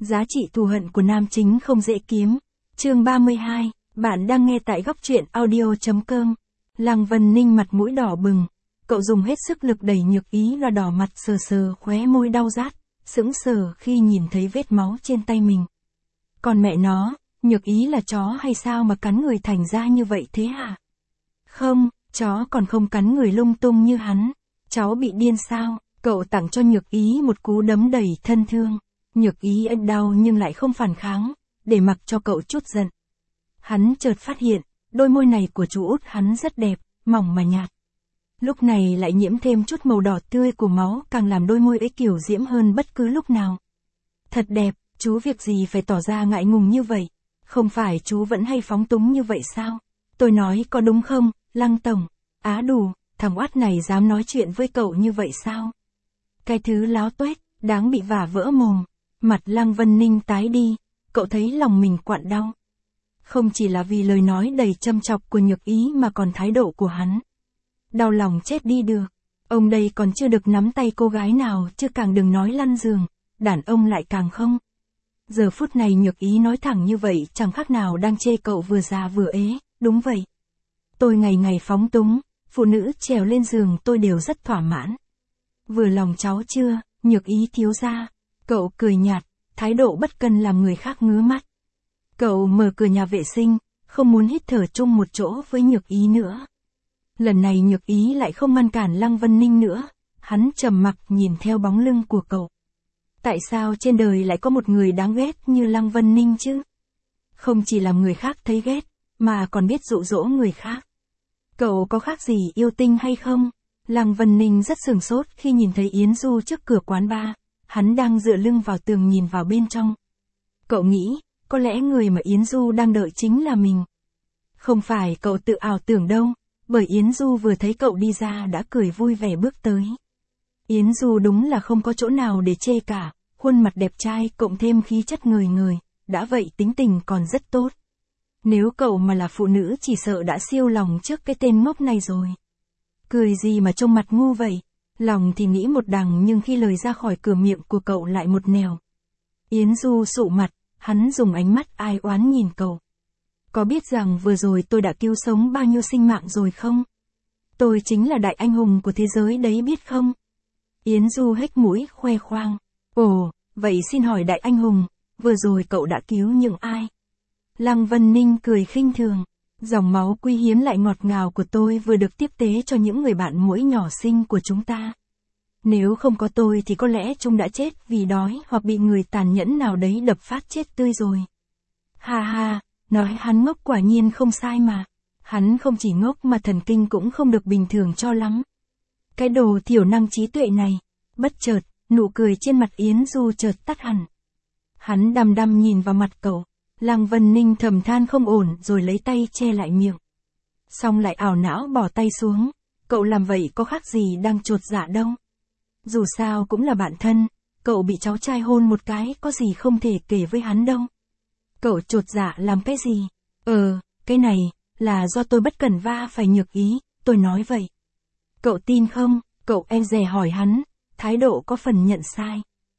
Giá trị thù hận của nam chính không dễ kiếm. Chương 32, bạn đang nghe tại góc truyện audio.com. Lăng Vân Ninh mặt mũi đỏ bừng. Cậu dùng hết sức lực đẩy Nhược Ý ra, đỏ mặt sờ sờ khóe môi đau rát, sững sờ khi nhìn thấy vết máu trên tay mình. Còn mẹ nó, Nhược Ý là chó hay sao mà cắn người thành ra như vậy thế hả? Không, chó còn không cắn người lung tung như hắn. Cháu bị điên sao? Cậu tặng cho Nhược Ý một cú đấm đầy thân thương. Nhược Ý đau nhưng lại không phản kháng, để mặc cho cậu chút giận. Hắn chợt phát hiện, đôi môi này của chú út hắn rất đẹp, mỏng mà nhạt. Lúc này lại nhiễm thêm chút màu đỏ tươi của máu, càng làm đôi môi ấy kiểu diễm hơn bất cứ lúc nào. Thật đẹp, chú việc gì phải tỏ ra ngại ngùng như vậy? Không phải chú vẫn hay phóng túng như vậy sao? Tôi nói có đúng không, Lăng Tổng? Á đủ, thằng oát này dám nói chuyện với cậu như vậy sao? Cái thứ láo tuét, đáng bị vả vỡ mồm. Mặt Lăng Vân Ninh tái đi, cậu thấy lòng mình quặn đau. Không chỉ là vì lời nói đầy châm chọc của Nhược Ý mà còn thái độ của hắn. Đau lòng chết đi được. Ông đây còn chưa được nắm tay cô gái nào, chứ càng đừng nói lăn giường, đàn ông lại càng không. Giờ phút này Nhược Ý nói thẳng như vậy chẳng khác nào đang chê cậu vừa già vừa ế, đúng vậy. Tôi ngày ngày phóng túng, phụ nữ trèo lên giường tôi đều rất thỏa mãn. Vừa lòng cháu chưa, Nhược Ý thiếu gia? Cậu cười nhạt, thái độ bất cần làm người khác ngứa mắt. Cậu mở cửa nhà vệ sinh, không muốn hít thở chung một chỗ với Nhược Ý nữa. Lần này Nhược Ý lại không ngăn cản Lăng Vân Ninh nữa, hắn trầm mặc nhìn theo bóng lưng của cậu. Tại sao trên đời lại có một người đáng ghét như Lăng Vân Ninh chứ? Không chỉ làm người khác thấy ghét, mà còn biết dụ dỗ người khác. Cậu có khác gì yêu tinh hay không? Lăng Vân Ninh rất sửng sốt khi nhìn thấy Yến Du trước cửa quán bar. Hắn đang dựa lưng vào tường nhìn vào bên trong. Cậu nghĩ, có lẽ người mà Yến Du đang đợi chính là mình. Không phải cậu tự ảo tưởng đâu, bởi Yến Du vừa thấy cậu đi ra đã cười vui vẻ bước tới. Yến Du đúng là không có chỗ nào để chê cả, khuôn mặt đẹp trai cộng thêm khí chất ngời ngời, đã vậy tính tình còn rất tốt. Nếu cậu mà là phụ nữ chỉ sợ đã siêu lòng trước cái tên ngốc này rồi. Cười gì mà trông mặt ngu vậy? Lòng thì nghĩ một đằng nhưng khi lời ra khỏi cửa miệng của cậu lại một nẻo. Yến Du sụ mặt, hắn dùng ánh mắt ai oán nhìn cậu. Có biết rằng vừa rồi tôi đã cứu sống bao nhiêu sinh mạng rồi không? Tôi chính là đại anh hùng của thế giới đấy biết không? Yến Du hếch mũi khoe khoang. Ồ, vậy xin hỏi đại anh hùng, vừa rồi cậu đã cứu những ai? Lăng Vân Ninh cười khinh thường. Dòng máu quý hiếm lại ngọt ngào của tôi vừa được tiếp tế cho những người bạn muỗi nhỏ xinh của chúng ta. Nếu không có tôi thì có lẽ chúng đã chết vì đói hoặc bị người tàn nhẫn nào đấy đập phát chết tươi rồi. Ha ha, nói hắn ngốc quả nhiên không sai mà. Hắn không chỉ ngốc mà thần kinh cũng không được bình thường cho lắm. Cái đồ thiểu năng trí tuệ này. Bất chợt, nụ cười trên mặt Yến Du chợt tắt hẳn. Hắn đăm đăm nhìn vào mặt cậu. Lăng Vân Ninh thầm than không ổn rồi lấy tay che lại miệng. Xong lại ảo não bỏ tay xuống. Cậu làm vậy có khác gì đang chột dạ đâu. Dù sao cũng là bạn thân, cậu bị cháu trai hôn một cái có gì không thể kể với hắn đâu. Cậu chột dạ làm cái gì? Cái này, là do tôi bất cẩn va phải Nhược Ý, tôi nói vậy. Cậu tin không? Cậu e dè hỏi hắn, thái độ có phần nhận sai.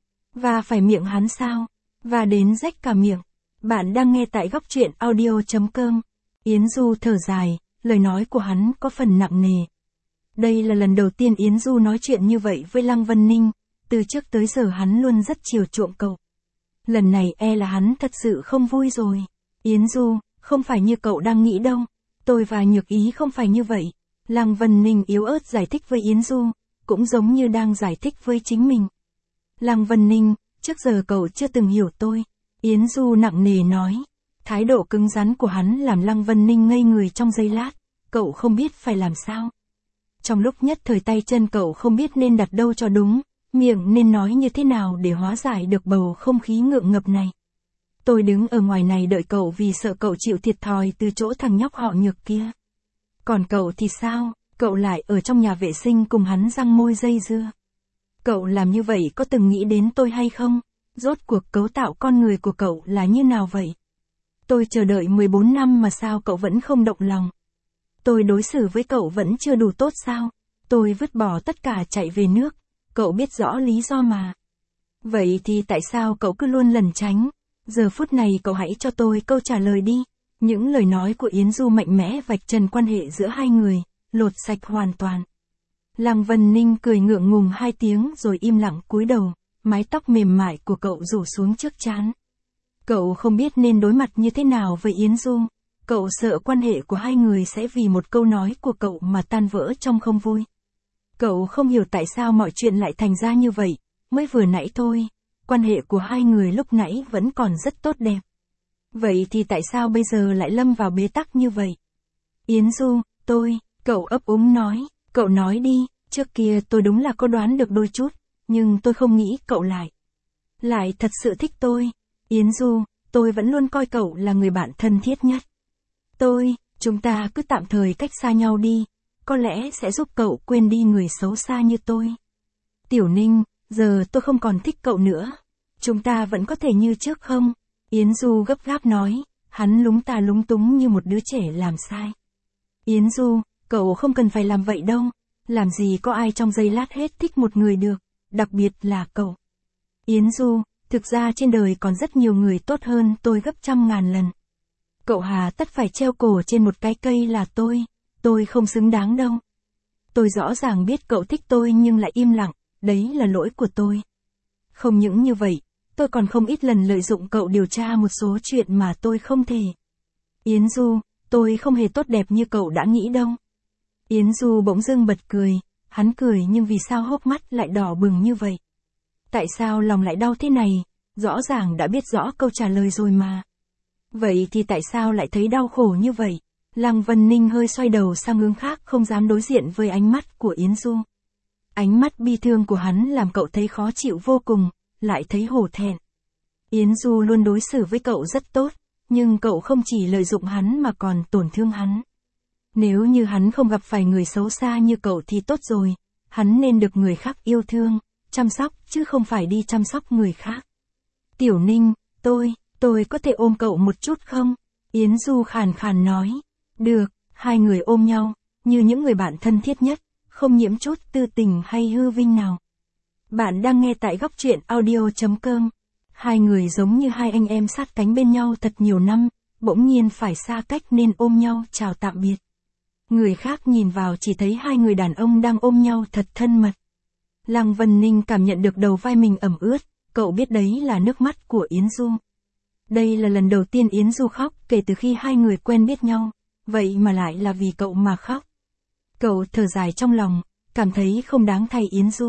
Va phải miệng hắn sao? Va đến rách cả miệng. Bạn đang nghe tại góc truyện audio.com. Yến Du thở dài, lời nói của hắn có phần nặng nề. Đây là lần đầu tiên Yến Du nói chuyện như vậy với Lăng Vân Ninh, từ trước tới giờ hắn luôn rất chiều chuộng cậu. Lần này e là hắn thật sự không vui rồi. Yến Du, không phải như cậu đang nghĩ đâu, tôi và Nhược Ý không phải như vậy. Lăng Vân Ninh yếu ớt giải thích với Yến Du, cũng giống như đang giải thích với chính mình. Lăng Vân Ninh, trước giờ cậu chưa từng hiểu tôi. Yến Du nặng nề nói. Thái độ cứng rắn của hắn làm Lăng Vân Ninh ngây người trong giây lát, cậu không biết phải làm sao. Trong lúc nhất thời tay chân cậu không biết nên đặt đâu cho đúng, miệng nên nói như thế nào để hóa giải được bầu không khí ngượng ngập này. Tôi đứng ở ngoài này đợi cậu vì sợ cậu chịu thiệt thòi từ chỗ thằng nhóc họ Nhược kia. Còn cậu thì sao, cậu lại ở trong nhà vệ sinh cùng hắn răng môi dây dưa. Cậu làm như vậy có từng nghĩ đến tôi hay không? Rốt cuộc cấu tạo con người của cậu là như nào vậy? Tôi chờ đợi 14 năm mà sao cậu vẫn không động lòng? Tôi đối xử với cậu vẫn chưa đủ tốt sao? Tôi vứt bỏ tất cả chạy về nước, cậu biết rõ lý do mà. Vậy thì tại sao cậu cứ luôn lẩn tránh? Giờ phút này cậu hãy cho tôi câu trả lời đi. Những lời nói của Yến Du mạnh mẽ vạch trần quan hệ giữa hai người, lột sạch hoàn toàn. Lăng Vân Ninh cười ngượng ngùng 2 tiếng rồi im lặng cúi đầu, mái tóc mềm mại của cậu rủ xuống trước trán. Cậu không biết nên đối mặt như thế nào với Yến Du. Cậu sợ quan hệ của hai người sẽ vì một câu nói của cậu mà tan vỡ trong không vui. Cậu không hiểu tại sao mọi chuyện lại thành ra như vậy, mới vừa nãy thôi, quan hệ của hai người lúc nãy vẫn còn rất tốt đẹp. Vậy thì tại sao bây giờ lại lâm vào bế tắc như vậy? Yến Du, cậu ấp úng nói, cậu nói đi, trước kia tôi đúng là có đoán được đôi chút, nhưng tôi không nghĩ cậu lại thật sự thích tôi. Yến Du, tôi vẫn luôn coi cậu là người bạn thân thiết nhất. Chúng ta cứ tạm thời cách xa nhau đi, có lẽ sẽ giúp cậu quên đi người xấu xa như tôi. Tiểu Ninh, giờ tôi không còn thích cậu nữa. Chúng ta vẫn có thể như trước không? Yến Du gấp gáp nói, hắn lúng ta lúng túng như một đứa trẻ làm sai. Yến Du, cậu không cần phải làm vậy đâu. Làm gì có ai trong giây lát hết thích một người được, đặc biệt là cậu. Yến Du, thực ra trên đời còn rất nhiều người tốt hơn tôi gấp 100.000 lần. Cậu hà tất phải treo cổ trên một cái cây là tôi không xứng đáng đâu. Tôi rõ ràng biết cậu thích tôi nhưng lại im lặng, đấy là lỗi của tôi. Không những như vậy, tôi còn không ít lần lợi dụng cậu điều tra một số chuyện mà tôi không thể. Yến Du, tôi không hề tốt đẹp như cậu đã nghĩ đâu. Yến Du bỗng dưng bật cười, hắn cười nhưng vì sao hốc mắt lại đỏ bừng như vậy? Tại sao lòng lại đau thế này? Rõ ràng đã biết rõ câu trả lời rồi mà. Vậy thì tại sao lại thấy đau khổ như vậy? Lăng Vân Ninh hơi xoay đầu sang hướng khác không dám đối diện với ánh mắt của Yến Du. Ánh mắt bi thương của hắn làm cậu thấy khó chịu vô cùng, lại thấy hổ thẹn. Yến Du luôn đối xử với cậu rất tốt, nhưng cậu không chỉ lợi dụng hắn mà còn tổn thương hắn. Nếu như hắn không gặp phải người xấu xa như cậu thì tốt rồi, hắn nên được người khác yêu thương, chăm sóc chứ không phải đi chăm sóc người khác. Tiểu Ninh, tôi có thể ôm cậu một chút không? Yến Du khàn khàn nói. Được, hai người ôm nhau, như những người bạn thân thiết nhất, không nhiễm chút tư tình hay hư vinh nào. Bạn đang nghe tại góc truyện audio.com. Hai người giống như hai anh em sát cánh bên nhau thật nhiều năm, bỗng nhiên phải xa cách nên ôm nhau chào tạm biệt. Người khác nhìn vào chỉ thấy hai người đàn ông đang ôm nhau thật thân mật. Lăng Vân Ninh cảm nhận được đầu vai mình ẩm ướt, cậu biết đấy là nước mắt của Yến Du. Đây là lần đầu tiên Yến Du khóc kể từ khi hai người quen biết nhau, vậy mà lại là vì cậu mà khóc. Cậu thở dài trong lòng, cảm thấy không đáng thay Yến Du.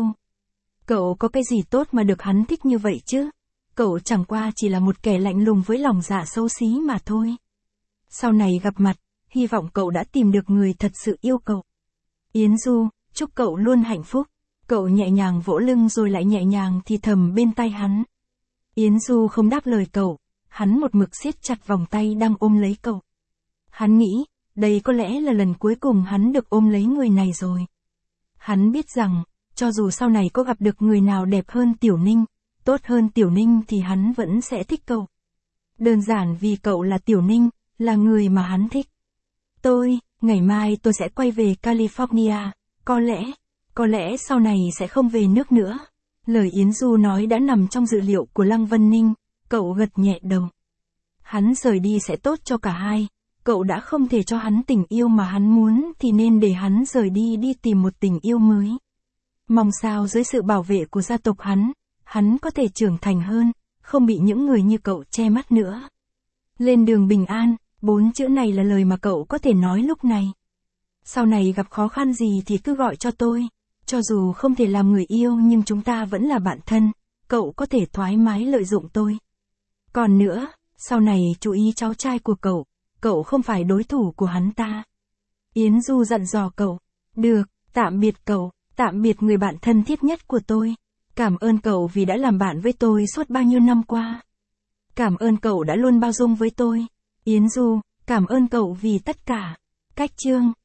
Cậu có cái gì tốt mà được hắn thích như vậy chứ? Cậu chẳng qua chỉ là một kẻ lạnh lùng với lòng dạ xấu xí mà thôi. Sau này gặp mặt, hy vọng cậu đã tìm được người thật sự yêu cậu. Yến Du, chúc cậu luôn hạnh phúc. Cậu nhẹ nhàng vỗ lưng rồi lại nhẹ nhàng thì thầm bên tai hắn. Yến Du không đáp lời cậu, hắn một mực siết chặt vòng tay đang ôm lấy cậu. Hắn nghĩ, đây có lẽ là lần cuối cùng hắn được ôm lấy người này rồi. Hắn biết rằng, cho dù sau này có gặp được người nào đẹp hơn Tiểu Ninh, tốt hơn Tiểu Ninh thì hắn vẫn sẽ thích cậu. Đơn giản vì cậu là Tiểu Ninh, là người mà hắn thích. Ngày mai tôi sẽ quay về California, có lẽ sau này sẽ không về nước nữa. Lời Yến Du nói đã nằm trong dự liệu của Lăng Vân Ninh, cậu gật nhẹ đầu. Hắn rời đi sẽ tốt cho cả hai, cậu đã không thể cho hắn tình yêu mà hắn muốn thì nên để hắn rời đi tìm một tình yêu mới. Mong sao dưới sự bảo vệ của gia tộc hắn có thể trưởng thành hơn, không bị những người như cậu che mắt nữa. Lên đường bình an, 4 chữ này là lời mà cậu có thể nói lúc này. Sau này gặp khó khăn gì thì cứ gọi cho tôi. Cho dù không thể làm người yêu nhưng chúng ta vẫn là bạn thân, cậu có thể thoải mái lợi dụng tôi. Còn nữa, sau này chú ý cháu trai của cậu không phải đối thủ của hắn ta. Yến Du dặn dò cậu. Được, tạm biệt cậu, tạm biệt người bạn thân thiết nhất của tôi. Cảm ơn cậu vì đã làm bạn với tôi suốt bao nhiêu năm qua. Cảm ơn cậu đã luôn bao dung với tôi. Yến Du, cảm ơn cậu vì tất cả. Cách chương